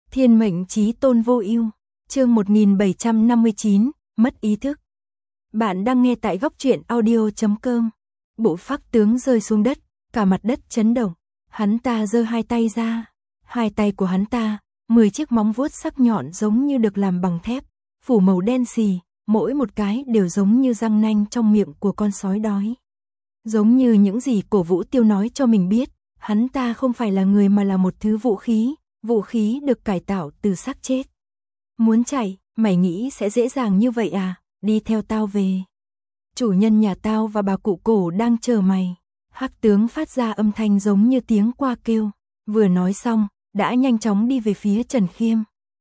Thiên mệnh chí tôn vô ưu, chương 1759, mất ý thức. Bạn đang nghe tại góc truyện audio.com. Bộ phác tướng rơi xuống đất, cả mặt đất chấn động. Hắn ta giơ hai tay ra. Hai tay của hắn ta, 10 chiếc móng vuốt sắc nhọn giống như được làm bằng thép, phủ màu đen xì, mỗi một cái đều giống như răng nanh trong miệng của con sói đói. Giống như những gì Cổ Vũ Tiêu nói cho mình biết, hắn ta không phải là người mà là một thứ vũ khí được cải tạo từ xác chết. Muốn chạy, mày nghĩ sẽ dễ dàng như vậy à, đi theo tao về. Chủ nhân nhà tao và bà cụ Cổ đang chờ mày. Hắc tướng phát ra âm thanh giống như tiếng qua kêu, vừa nói xong, đã nhanh chóng đi về phía Trần Khiêm.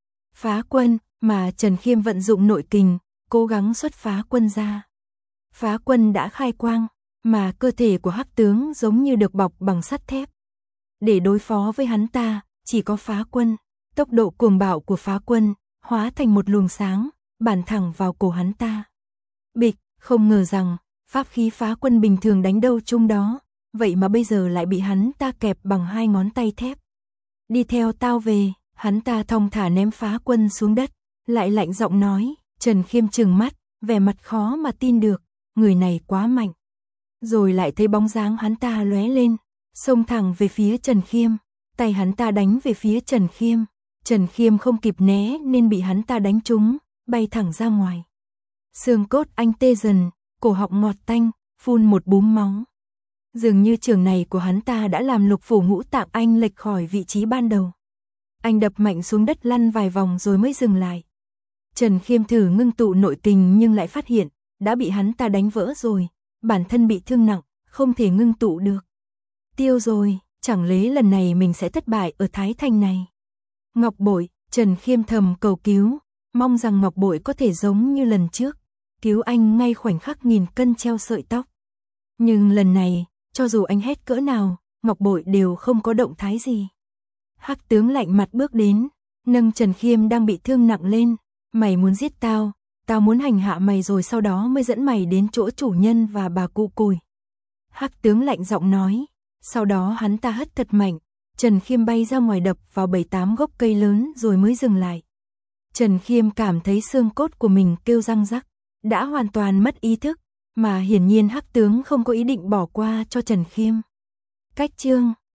Phá quân, mà Trần Khiêm vận dụng nội kình, cố gắng xuất phá quân ra. Phá quân đã khai quang, mà cơ thể của Hắc tướng giống như được bọc bằng sắt thép. Để đối phó với hắn ta, chỉ có phá quân. Tốc độ cuồng bạo của phá quân hóa thành một luồng sáng, bắn thẳng vào cổ hắn ta. Bịch, không ngờ rằng pháp khí phá quân bình thường đánh đâu chung đó, vậy mà bây giờ lại bị hắn ta kẹp bằng hai ngón tay thép. Đi theo tao về. Hắn ta thong thả ném phá quân xuống đất, lại lạnh giọng nói. Trần Khiêm trừng mắt, vẻ mặt khó mà tin được, người này quá mạnh. Rồi lại thấy bóng dáng hắn ta lóe lên, xông thẳng về phía Trần Khiêm, tay hắn ta đánh về phía Trần Khiêm. Trần Khiêm không kịp né nên bị hắn ta đánh trúng, bay thẳng ra ngoài. Xương cốt anh tê dần, cổ họng ngọt tanh, phun một búng máu. Dường như trường này của hắn ta đã làm lục phủ ngũ tạng anh lệch khỏi vị trí ban đầu. Anh đập mạnh xuống đất lăn vài vòng rồi mới dừng lại. Trần Khiêm thử ngưng tụ nội kình nhưng lại phát hiện, đã bị hắn ta đánh vỡ rồi, bản thân bị thương nặng, không thể ngưng tụ được. Tiêu rồi, chẳng lẽ lần này mình sẽ thất bại ở Thái Thành này. Ngọc bội, Trần Khiêm thầm cầu cứu, mong rằng ngọc bội có thể giống như lần trước, cứu anh ngay khoảnh khắc nghìn cân treo sợi tóc. Nhưng lần này, cho dù anh hét cỡ nào, ngọc bội đều không có động thái gì. Hắc tướng lạnh mặt bước đến, nâng Trần Khiêm đang bị thương nặng lên. Mày muốn giết tao, tao muốn hành hạ mày rồi sau đó mới dẫn mày đến chỗ chủ nhân và bà cụ Cùi. Hắc tướng lạnh giọng nói, sau đó hắn ta hất thật mạnh, Trần Khiêm bay ra ngoài đập vào 7-8 gốc cây lớn rồi mới dừng lại. Trần Khiêm cảm thấy xương cốt của mình kêu răng rắc, đã hoàn toàn mất ý thức, mà hiển nhiên Hắc tướng không có ý định bỏ qua cho Trần Khiêm. Cách chương